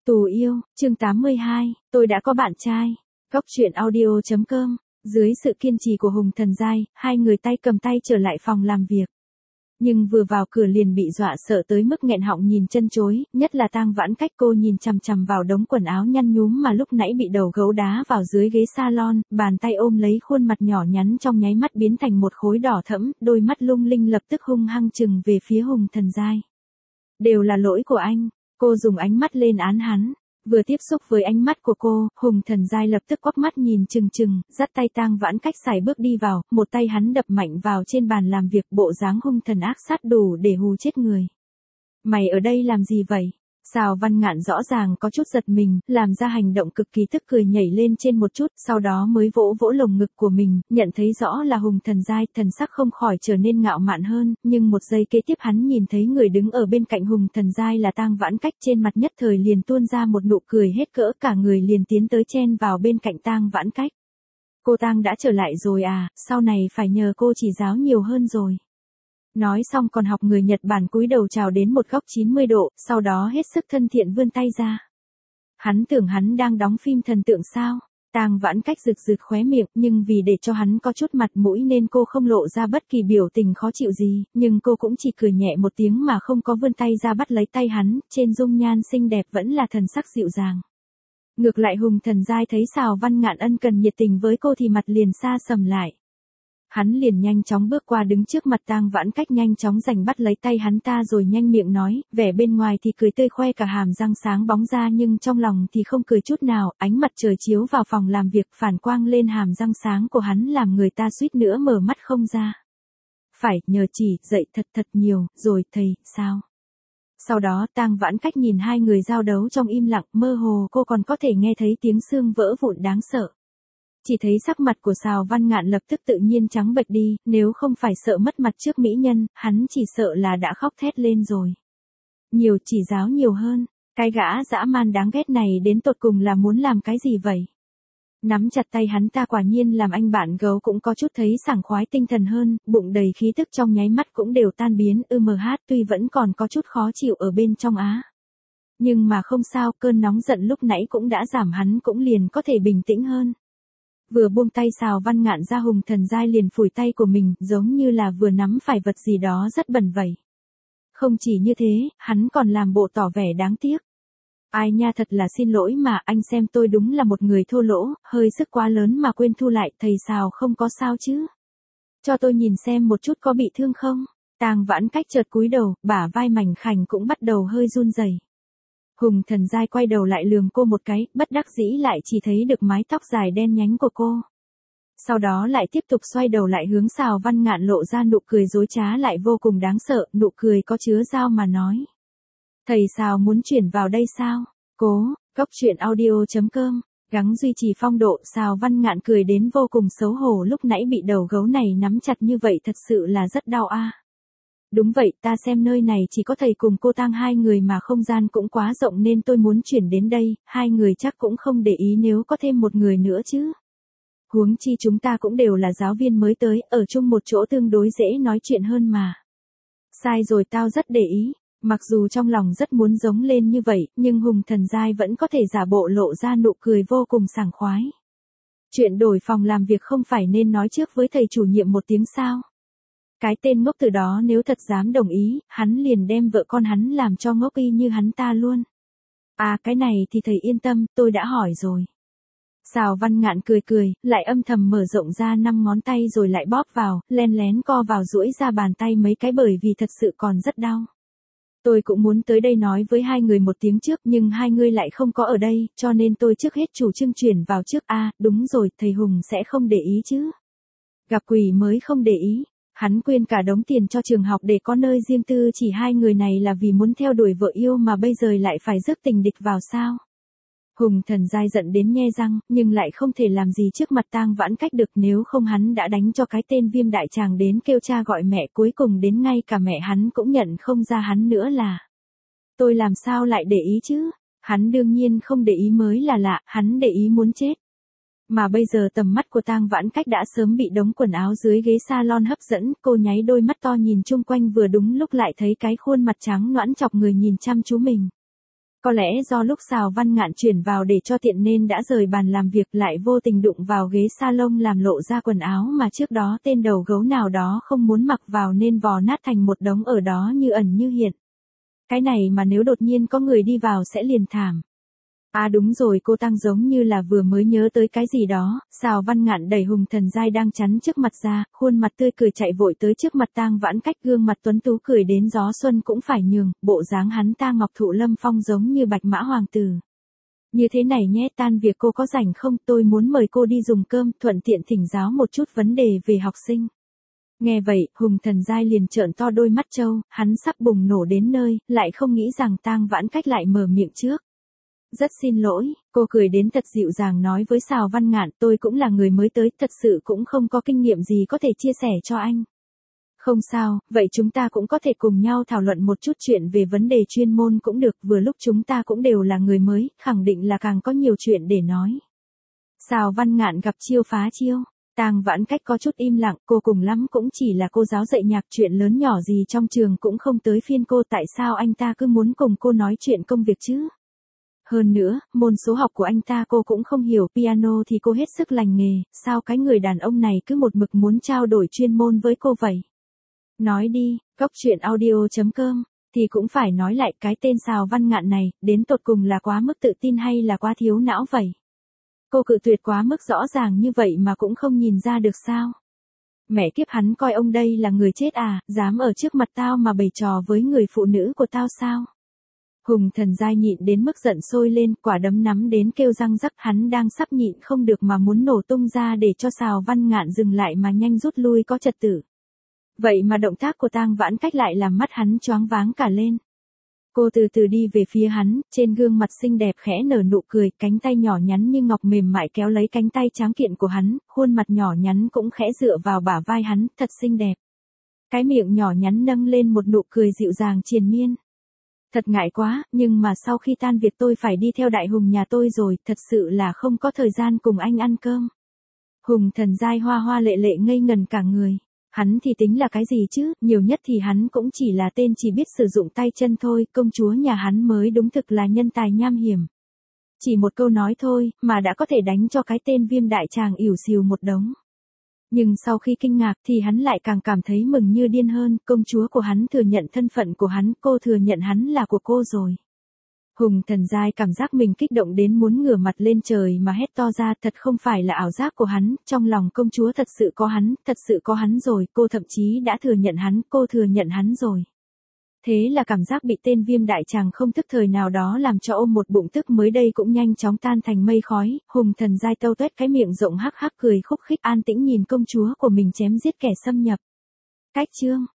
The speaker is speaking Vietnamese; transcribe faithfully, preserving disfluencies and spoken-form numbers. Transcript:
Tù yêu, chương tám mươi hai, tôi đã có bạn trai. Góc truyện audio chấm com. Dưới sự kiên trì của Hùng Thần Giai, hai người tay cầm tay trở lại phòng làm việc. Nhưng vừa vào cửa liền bị dọa sợ tới mức nghẹn họng nhìn chân chối, nhất là Tang Vãn Cách. Cô nhìn chằm chằm vào đống quần áo nhăn nhúm mà lúc nãy bị đầu gấu đá vào dưới ghế salon, bàn tay ôm lấy khuôn mặt nhỏ nhắn trong nháy mắt biến thành một khối đỏ thẫm, đôi mắt lung linh lập tức hung hăng chừng về phía Hùng Thần Giai. Đều là lỗi của anh. Cô dùng ánh mắt lên án hắn. Vừa tiếp xúc với ánh mắt của cô, Hùng Thần Giai lập tức quắc mắt nhìn chừng chừng, dắt tay Tang Vãn Cách sải bước đi vào, một tay hắn đập mạnh vào trên bàn làm việc, bộ dáng hung thần ác sát đủ để hù chết người. Mày ở đây làm gì vậy? Sào Văn Ngạn rõ ràng có chút giật mình, làm ra hành động cực kỳ tức cười, nhảy lên trên một chút, sau đó mới vỗ vỗ lồng ngực của mình, nhận thấy rõ là Hùng Thần Giai, thần sắc không khỏi trở nên ngạo mạn hơn, nhưng một giây kế tiếp hắn nhìn thấy người đứng ở bên cạnh Hùng Thần Giai là Tang Vãn Cách, trên mặt nhất thời liền tuôn ra một nụ cười hết cỡ, cả người liền tiến tới chen vào bên cạnh Tang Vãn Cách. Cô Tang đã trở lại rồi à, sau này phải nhờ cô chỉ giáo nhiều hơn rồi. Nói xong còn học người Nhật Bản cúi đầu chào đến một góc chín mươi độ, sau đó hết sức thân thiện vươn tay ra. Hắn tưởng hắn đang đóng phim thần tượng sao? Tang Vãn Cách rực rực khóe miệng, nhưng vì để cho hắn có chút mặt mũi nên cô không lộ ra bất kỳ biểu tình khó chịu gì, nhưng cô cũng chỉ cười nhẹ một tiếng mà không có vươn tay ra bắt lấy tay hắn, trên dung nhan xinh đẹp vẫn là thần sắc dịu dàng. Ngược lại Hùng Thần Giai thấy Sào Văn Ngạn ân cần nhiệt tình với cô thì mặt liền xa sầm lại. Hắn liền nhanh chóng bước qua đứng trước mặt Tang Vãn Cách, nhanh chóng giành bắt lấy tay hắn ta rồi nhanh miệng nói, vẻ bên ngoài thì cười tươi khoe cả hàm răng sáng bóng ra nhưng trong lòng thì không cười chút nào, ánh mặt trời chiếu vào phòng làm việc phản quang lên hàm răng sáng của hắn làm người ta suýt nữa mở mắt không ra. Phải, nhờ chỉ, dạy thật thật nhiều, rồi thầy, sao? Sau đó Tang Vãn Cách nhìn hai người giao đấu trong im lặng, mơ hồ cô còn có thể nghe thấy tiếng xương vỡ vụn đáng sợ. Chỉ thấy sắc mặt của Sào Văn Ngạn lập tức tự nhiên trắng bệch đi, nếu không phải sợ mất mặt trước mỹ nhân, hắn chỉ sợ là đã khóc thét lên rồi. Nhiều, chỉ giáo nhiều hơn, cái gã dã man đáng ghét này đến tột cùng là muốn làm cái gì vậy? Nắm chặt tay hắn ta quả nhiên làm anh bạn gấu cũng có chút thấy sảng khoái tinh thần hơn, bụng đầy khí tức trong nháy mắt cũng đều tan biến, ừm hát tuy vẫn còn có chút khó chịu ở bên trong á. Nhưng mà không sao, cơn nóng giận lúc nãy cũng đã giảm, hắn cũng liền có thể bình tĩnh hơn. Vừa buông tay Sào Văn Ngạn ra, Hùng Thần Giai liền phủi tay của mình, giống như là vừa nắm phải vật gì đó rất bẩn vậy. Không chỉ như thế, hắn còn làm bộ tỏ vẻ đáng tiếc. Ai nha, thật là xin lỗi mà, anh xem tôi đúng là một người thô lỗ, hơi sức quá lớn mà quên thu lại, thầy Sào không có sao chứ? Cho tôi nhìn xem một chút có bị thương không? Tang Vãn Cách chợt cúi đầu, bả vai mảnh khảnh cũng bắt đầu hơi run rẩy. Hùng Thần Giai quay đầu lại lườm cô một cái, bất đắc dĩ lại chỉ thấy được mái tóc dài đen nhánh của cô. Sau đó lại tiếp tục xoay đầu lại hướng Sào Văn Ngạn, lộ ra nụ cười dối trá lại vô cùng đáng sợ, nụ cười có chứa dao mà nói. Thầy Sào muốn chuyển vào đây sao? Cố, góc truyện audio chấm com, gắng duy trì phong độ. Sào Văn Ngạn cười đến vô cùng xấu hổ, lúc nãy bị đầu gấu này nắm chặt như vậy thật sự là rất đau a. À. Đúng vậy, ta xem nơi này chỉ có thầy cùng cô Tang hai người mà không gian cũng quá rộng nên tôi muốn chuyển đến đây, hai người chắc cũng không để ý nếu có thêm một người nữa chứ. Huống chi chúng ta cũng đều là giáo viên mới tới, ở chung một chỗ tương đối dễ nói chuyện hơn mà. Sai rồi, tao rất để ý. Mặc dù trong lòng rất muốn giống lên như vậy, nhưng Hùng Thần Giai vẫn có thể giả bộ lộ ra nụ cười vô cùng sảng khoái. Chuyện đổi phòng làm việc không phải nên nói trước với thầy chủ nhiệm một tiếng sao? Cái tên ngốc từ đó nếu thật dám đồng ý, hắn liền đem vợ con hắn làm cho ngốc y như hắn ta luôn. À, cái này thì thầy yên tâm, tôi đã hỏi rồi. Sào Văn Ngạn cười cười, lại âm thầm mở rộng ra năm ngón tay rồi lại bóp vào, len lén co vào duỗi ra bàn tay mấy cái bởi vì thật sự còn rất đau. Tôi cũng muốn tới đây nói với hai người một tiếng trước nhưng hai người lại không có ở đây, cho nên tôi trước hết chủ trương chuyển vào trước. À, đúng rồi, thầy Hùng sẽ không để ý chứ. Gặp quỷ mới không để ý. Hắn quyên cả đống tiền cho trường học để có nơi riêng tư, chỉ hai người này là vì muốn theo đuổi vợ yêu mà bây giờ lại phải rước tình địch vào sao? Hùng Thần Giai giận đến nhe răng, nhưng lại không thể làm gì trước mặt Tang Vãn Cách được, nếu không hắn đã đánh cho cái tên Viêm đại tràng đến kêu cha gọi mẹ, cuối cùng đến ngay cả mẹ hắn cũng nhận không ra hắn nữa là. Tôi làm sao lại để ý chứ? Hắn đương nhiên không để ý mới là lạ, hắn để ý muốn chết. Mà bây giờ tầm mắt của Tang Vãn Cách đã sớm bị đống quần áo dưới ghế salon hấp dẫn, cô nháy đôi mắt to nhìn chung quanh, vừa đúng lúc lại thấy cái khuôn mặt trắng nõn chọc người nhìn chăm chú mình. Có lẽ do lúc Sào Văn Ngạn chuyển vào để cho tiện nên đã rời bàn làm việc lại vô tình đụng vào ghế salon làm lộ ra quần áo mà trước đó tên đầu gấu nào đó không muốn mặc vào nên vò nát thành một đống ở đó như ẩn như hiện. Cái này mà nếu đột nhiên có người đi vào sẽ liền thảm. À đúng rồi, cô Tăng giống như là vừa mới nhớ tới cái gì đó. Sào Văn Ngạn đẩy Hùng Thần Giai đang chắn trước mặt ra, khuôn mặt tươi cười chạy vội tới trước mặt Tang Vãn Cách, gương mặt tuấn tú cười đến gió xuân cũng phải nhường, bộ dáng hắn ta ngọc thụ lâm phong giống như bạch mã hoàng tử. Như thế này nhé, tan việc cô có rảnh không, tôi muốn mời cô đi dùng cơm, thuận tiện thỉnh giáo một chút vấn đề về học sinh. Nghe vậy, Hùng Thần Giai liền trợn to đôi mắt trâu, hắn sắp bùng nổ đến nơi, lại không nghĩ rằng Tang Vãn Cách lại mở miệng trước. Rất xin lỗi, cô cười đến thật dịu dàng nói với Sào Văn Ngạn, tôi cũng là người mới tới, thật sự cũng không có kinh nghiệm gì có thể chia sẻ cho anh. Không sao, vậy chúng ta cũng có thể cùng nhau thảo luận một chút chuyện về vấn đề chuyên môn cũng được, vừa lúc chúng ta cũng đều là người mới, khẳng định là càng có nhiều chuyện để nói. Sào Văn Ngạn gặp chiêu phá chiêu. Tang Vãn Cách có chút im lặng, cô cùng lắm cũng chỉ là cô giáo dạy nhạc, chuyện lớn nhỏ gì trong trường cũng không tới phiên cô, tại sao anh ta cứ muốn cùng cô nói chuyện công việc chứ? Hơn nữa, môn số học của anh ta cô cũng không hiểu, piano thì cô hết sức lành nghề, sao cái người đàn ông này cứ một mực muốn trao đổi chuyên môn với cô vậy? Nói đi, Cốc Truyện Audio chấm com, thì cũng phải nói lại cái tên Sào Văn Ngạn này, đến tột cùng là quá mức tự tin hay là quá thiếu não vậy? Cô cự tuyệt quá mức rõ ràng như vậy mà cũng không nhìn ra được sao? Mẹ kiếp, hắn coi ông đây là người chết à, dám ở trước mặt tao mà bày trò với người phụ nữ của tao sao? Hùng Thần Giai nhịn đến mức giận sôi lên, quả đấm nắm đến kêu răng rắc, hắn đang sắp nhịn không được mà muốn nổ tung ra để cho Sào Văn Ngạn dừng lại mà nhanh rút lui có trật tự. Vậy mà động tác của Tang Vãn Cách lại làm mắt hắn choáng váng cả lên. Cô từ từ đi về phía hắn, trên gương mặt xinh đẹp khẽ nở nụ cười, cánh tay nhỏ nhắn như ngọc mềm mại kéo lấy cánh tay tráng kiện của hắn, khuôn mặt nhỏ nhắn cũng khẽ dựa vào bả vai hắn, thật xinh đẹp. Cái miệng nhỏ nhắn nâng lên một nụ cười dịu dàng triền miên. Thật ngại quá, nhưng mà sau khi tan việc tôi phải đi theo Đại Hùng nhà tôi rồi, thật sự là không có thời gian cùng anh ăn cơm. Hùng Thần Giai hoa hoa lệ lệ ngây ngần cả người. Hắn thì tính là cái gì chứ, nhiều nhất thì hắn cũng chỉ là tên chỉ biết sử dụng tay chân thôi, công chúa nhà hắn mới đúng thực là nhân tài nham hiểm. Chỉ một câu nói thôi, mà đã có thể đánh cho cái tên Viêm đại tràng ỉu xìu một đống. Nhưng sau khi kinh ngạc thì hắn lại càng cảm thấy mừng như điên hơn, công chúa của hắn thừa nhận thân phận của hắn, cô thừa nhận hắn là của cô rồi. Hùng Thần Giai cảm giác mình kích động đến muốn ngửa mặt lên trời mà hét to ra, thật không phải là ảo giác của hắn, trong lòng công chúa thật sự có hắn, thật sự có hắn rồi, cô thậm chí đã thừa nhận hắn, cô thừa nhận hắn rồi. Thế là cảm giác bị tên Viêm đại tràng không thức thời nào đó làm cho ôm một bụng tức mới đây cũng nhanh chóng tan thành mây khói. Hùng Thần Giai tâu tuét cái miệng rộng hắc hắc cười khúc khích, an tĩnh nhìn công chúa của mình chém giết kẻ xâm nhập. Cách chương